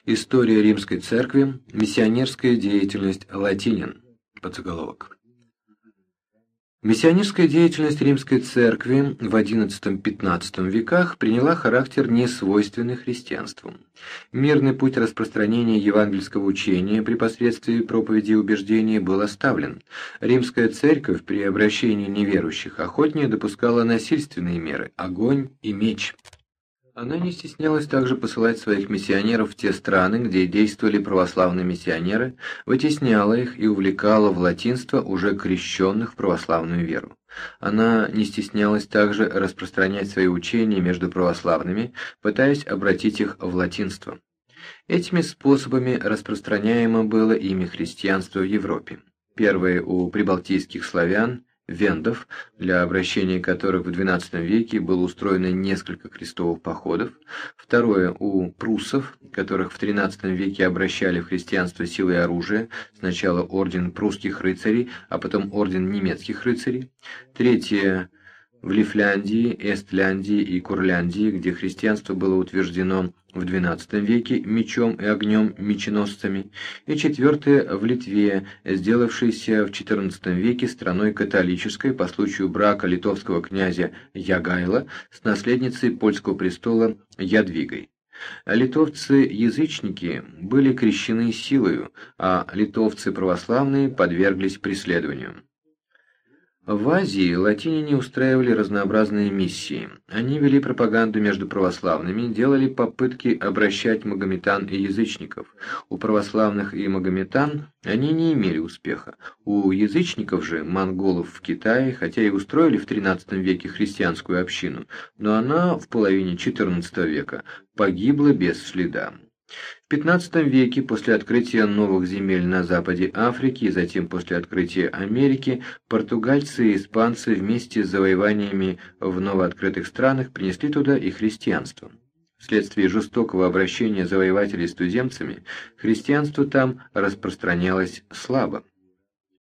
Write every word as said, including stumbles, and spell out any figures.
История Римской Церкви. Миссионерская деятельность латинин. Подзаголовок. Миссионерская деятельность Римской Церкви в одиннадцатом-пятнадцатом веках приняла характер, несвойственный христианству. Мирный путь распространения евангельского учения при посредстве проповеди и убеждений был оставлен. Римская Церковь при обращении неверующих охотнее допускала насильственные меры – огонь и меч. Она не стеснялась также посылать своих миссионеров в те страны, где действовали православные миссионеры, вытесняла их и увлекала в латинство уже крещенных в православную веру. Она не стеснялась также распространять свои учения между православными, пытаясь обратить их в латинство. Этими способами распространяемо было ими христианство в Европе. Первое у прибалтийских славян, вендов, для обращения которых в двенадцатом веке было устроено несколько крестовых походов, второе у пруссов, которых в тринадцатом веке обращали в христианство силой оружия, сначала орден прусских рыцарей, а потом орден немецких рыцарей, третье в Лифляндии, Эстляндии и Курляндии, где христианство было утверждено в двенадцатом веке мечом и огнем меченосцами, и четвертое в Литве, сделавшейся в четырнадцатом веке страной католической по случаю брака литовского князя Ягайла с наследницей польского престола Ядвигой. Литовцы-язычники были крещены силою, а литовцы православные подверглись преследованию. В Азии латиняне устраивали разнообразные миссии. Они вели пропаганду между православными, делали попытки обращать магометан и язычников. У православных и магометан они не имели успеха. У язычников же, монголов в Китае, хотя и устроили в тринадцатом веке христианскую общину, но она в половине четырнадцатого века погибла без следа. В пятнадцатом веке, после открытия новых земель на западе Африки и затем после открытия Америки, португальцы и испанцы вместе с завоеваниями в новооткрытых странах принесли туда и христианство. Вследствие жестокого обращения завоевателей с туземцами, христианство там распространялось слабо.